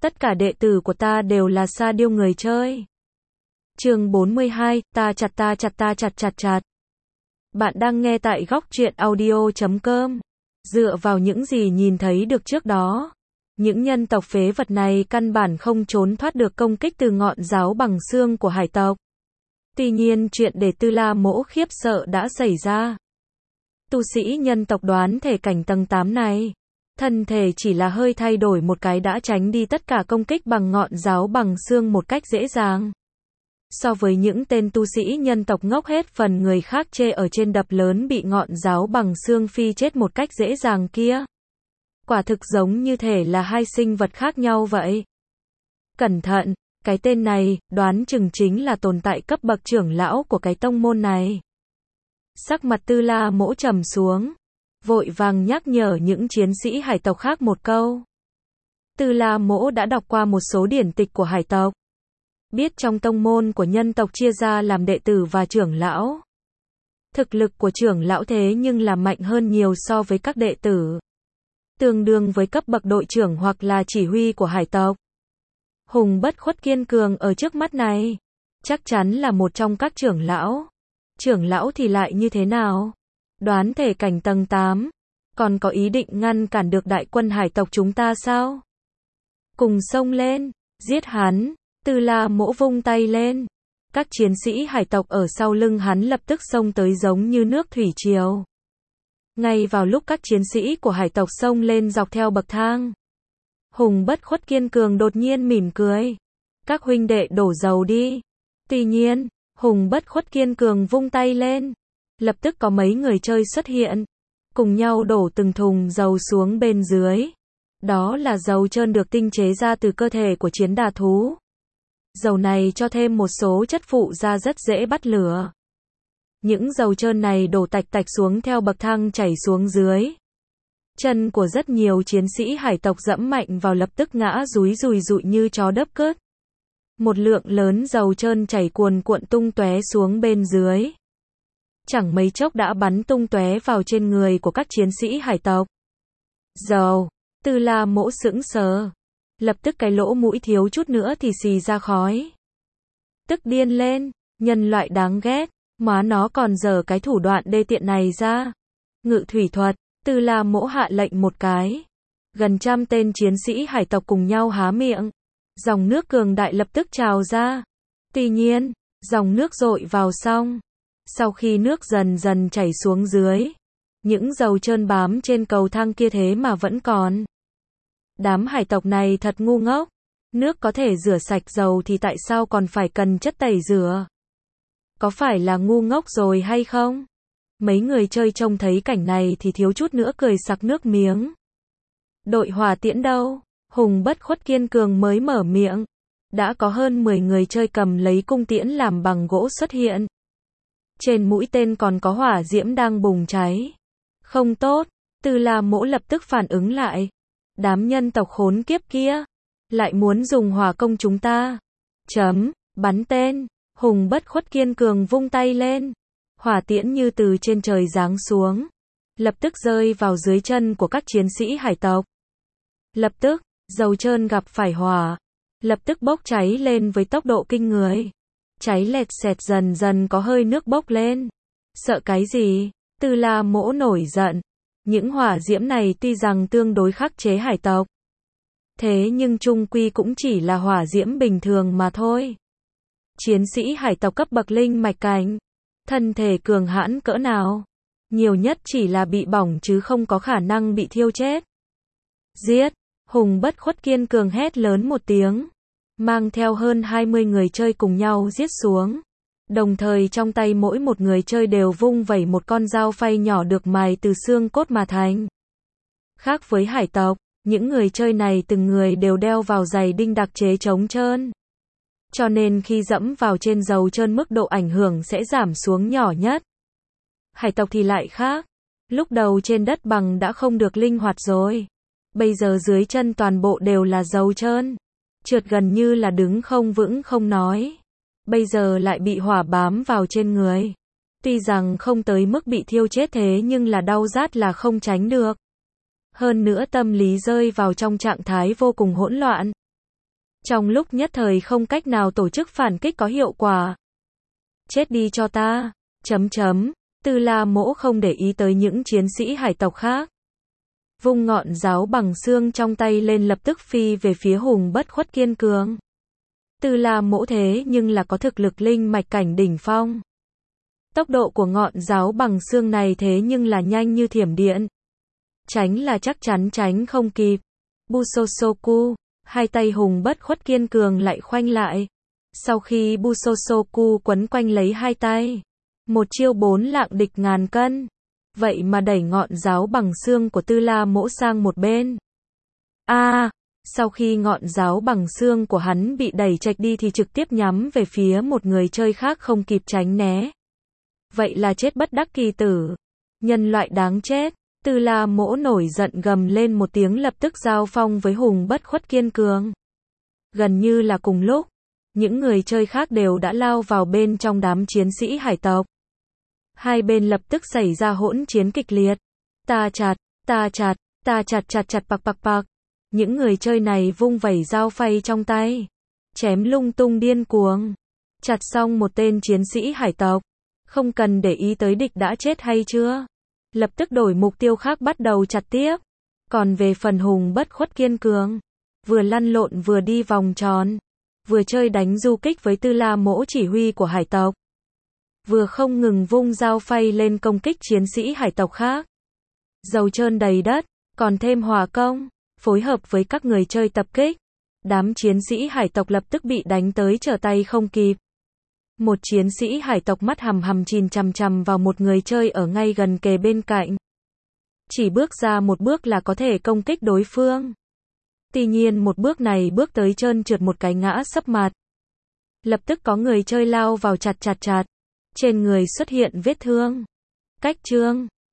Tất cả đệ tử của ta đều là sa điêu người chơi. Chương 42, ta chặt. Bạn đang nghe tại góc truyện audio.com. Dựa vào những gì nhìn thấy được trước đó, những nhân tộc phế vật này căn bản không trốn thoát được công kích từ ngọn giáo bằng xương của hải tộc. Tuy nhiên chuyện để Tư La Mỗ khiếp sợ đã xảy ra. Tu sĩ nhân tộc đoán thể cảnh tầng 8 này, thân thể chỉ là hơi thay đổi một cái đã tránh đi tất cả công kích bằng ngọn giáo bằng xương một cách dễ dàng. So với những tên tu sĩ nhân tộc ngốc hết phần người khác chê ở trên đập lớn bị ngọn giáo bằng xương phi chết một cách dễ dàng kia, quả thực giống như thể là hai sinh vật khác nhau vậy. Cẩn thận, cái tên này, đoán chừng chính là tồn tại cấp bậc trưởng lão của cái tông môn này. Sắc mặt Tư La Mỗ trầm xuống, vội vàng nhắc nhở những chiến sĩ hải tộc khác một câu. Tư La Mỗ đã đọc qua một số điển tịch của hải tộc, biết trong tông môn của nhân tộc chia ra làm đệ tử và trưởng lão. Thực lực của trưởng lão thế nhưng là mạnh hơn nhiều so với các đệ tử, tương đương với cấp bậc đội trưởng hoặc là chỉ huy của hải tộc. Hùng bất khuất kiên cường ở trước mắt này, chắc chắn là một trong các trưởng lão. Trưởng lão thì lại như thế nào? Đoán thể cảnh tầng 8, còn có ý định ngăn cản được đại quân hải tộc chúng ta sao? Cùng xông lên, giết hắn. Tư La Mỗ vung tay lên, các chiến sĩ hải tộc ở sau lưng hắn lập tức xông tới giống như nước thủy triều. Ngay vào lúc các chiến sĩ của hải tộc xông lên dọc theo bậc thang, Hùng bất khuất kiên cường đột nhiên mỉm cười. Các huynh đệ đổ dầu đi. Tuy nhiên, Hùng bất khuất kiên cường vung tay lên, lập tức có mấy người chơi xuất hiện, cùng nhau đổ từng thùng dầu xuống bên dưới. Đó là dầu trơn được tinh chế ra từ cơ thể của chiến đà thú. Dầu này cho thêm một số chất phụ ra rất dễ bắt lửa. Những dầu trơn này đổ tạch tạch xuống theo bậc thang chảy xuống dưới. Chân của rất nhiều chiến sĩ hải tộc dẫm mạnh vào lập tức ngã rúi rùi rụi như chó đớp cứt. Một lượng lớn dầu trơn chảy cuồn cuộn tung tóe xuống bên dưới. Chẳng mấy chốc đã bắn tung tóe vào trên người của các chiến sĩ hải tộc. Dầu, Tư La Mỗ sững sờ. Lập tức cái lỗ mũi thiếu chút nữa thì xì ra khói. Tức điên lên, nhân loại đáng ghét, má nó còn dở cái thủ đoạn đê tiện này ra. Ngự thủy thuật, Tư La Mỗ hạ lệnh một cái. Gần trăm tên chiến sĩ hải tộc cùng nhau há miệng. Dòng nước cường đại lập tức trào ra. Tuy nhiên, dòng nước dội vào xong, sau khi nước dần dần chảy xuống dưới, những dầu trơn bám trên cầu thang kia thế mà vẫn còn. Đám hải tộc này thật ngu ngốc. Nước có thể rửa sạch dầu thì tại sao còn phải cần chất tẩy rửa? Có phải là ngu ngốc rồi hay không? Mấy người chơi trông thấy cảnh này thì thiếu chút nữa cười sặc nước miếng. Đội hỏa tiễn đâu? Hùng bất khuất kiên cường mới mở miệng. Đã có hơn 10 người chơi cầm lấy cung tiễn làm bằng gỗ xuất hiện. Trên mũi tên còn có hỏa diễm đang bùng cháy. Không tốt, Tư La Mỗ lập tức phản ứng lại. Đám nhân tộc khốn kiếp kia, lại muốn dùng hỏa công chúng ta. Bắn tên, Hùng bất khuất kiên cường vung tay lên. Hỏa tiễn như từ trên trời giáng xuống, lập tức rơi vào dưới chân của các chiến sĩ hải tộc. Lập tức, dầu trơn gặp phải hỏa, lập tức bốc cháy lên với tốc độ kinh người. Cháy lẹt xẹt dần dần có hơi nước bốc lên. Sợ cái gì? Tư La Mỗ nổi giận. Những hỏa diễm này tuy rằng tương đối khắc chế hải tộc, thế nhưng chung quy cũng chỉ là hỏa diễm bình thường mà thôi. Chiến sĩ hải tộc cấp bậc linh mạch cảnh, thân thể cường hãn cỡ nào, nhiều nhất chỉ là bị bỏng chứ không có khả năng bị thiêu chết. Giết! Hùng bất khuất kiên cường hét lớn một tiếng, mang theo hơn 20 người chơi cùng nhau giết xuống. Đồng thời trong tay mỗi một người chơi đều vung vẩy một con dao phay nhỏ được mài từ xương cốt mà thành. Khác với hải tộc, những người chơi này từng người đều đeo vào giày đinh đặc chế chống trơn. Cho nên khi dẫm vào trên dầu trơn mức độ ảnh hưởng sẽ giảm xuống nhỏ nhất. Hải tộc thì lại khác. Lúc đầu trên đất bằng đã không được linh hoạt rồi. Bây giờ dưới chân toàn bộ đều là dầu trơn. Trượt gần như là đứng không vững không nói. Bây giờ lại bị hỏa bám vào trên người. Tuy rằng không tới mức bị thiêu chết thế nhưng là đau rát là không tránh được. Hơn nữa tâm lý rơi vào trong trạng thái vô cùng hỗn loạn. Trong lúc nhất thời không cách nào tổ chức phản kích có hiệu quả. Chết đi cho ta. Tư La Mỗ không để ý tới những chiến sĩ hải tộc khác. Vung ngọn giáo bằng xương trong tay lên lập tức phi về phía Hùng Bất Khuất kiên cường. Tư La Mỗ thế nhưng là có thực lực linh mạch cảnh đỉnh phong. Tốc độ của ngọn giáo bằng xương này thế nhưng là nhanh như thiểm điện. Tránh là chắc chắn tránh không kịp. Busosoku, hai tay Hùng Bất Khuất kiên cường lại khoanh lại. Sau khi Busosoku quấn quanh lấy hai tay, một chiêu 4 lạng địch ngàn cân. Vậy mà đẩy ngọn giáo bằng xương của Tư La Mỗ sang một bên. Sau khi ngọn giáo bằng xương của hắn bị đẩy chệch đi thì trực tiếp nhắm về phía một người chơi khác không kịp tránh né. Vậy là chết bất đắc kỳ tử. Nhân loại đáng chết. Tư La Mỗ nổi giận gầm lên một tiếng lập tức giao phong với Hùng Bất Khuất kiên cường. Gần như là cùng lúc, những người chơi khác đều đã lao vào bên trong đám chiến sĩ hải tộc. Hai bên lập tức xảy ra hỗn chiến kịch liệt. Ta chặt pạc. Những người chơi này vung vẩy dao phay trong tay, chém lung tung điên cuồng. Chặt xong một tên chiến sĩ hải tộc, không cần để ý tới địch đã chết hay chưa, lập tức đổi mục tiêu khác bắt đầu chặt tiếp. Còn về phần Hùng Bất Khuất kiên cường, vừa lăn lộn vừa đi vòng tròn, vừa chơi đánh du kích với Tư La Mỗ chỉ huy của hải tộc, vừa không ngừng vung dao phay lên công kích chiến sĩ hải tộc khác. Dầu trơn đầy đất, còn thêm hỏa công, phối hợp với các người chơi tập kích. Đám chiến sĩ hải tộc lập tức bị đánh tới trở tay không kịp. Một chiến sĩ hải tộc mắt hằm hằm nhìn chằm chằm vào một người chơi ở ngay gần kề bên cạnh. Chỉ bước ra một bước là có thể công kích đối phương. Tuy nhiên một bước này bước tới trơn trượt một cái ngã sấp mặt. Lập tức có người chơi lao vào chặt. Trên người xuất hiện vết thương. Cách chương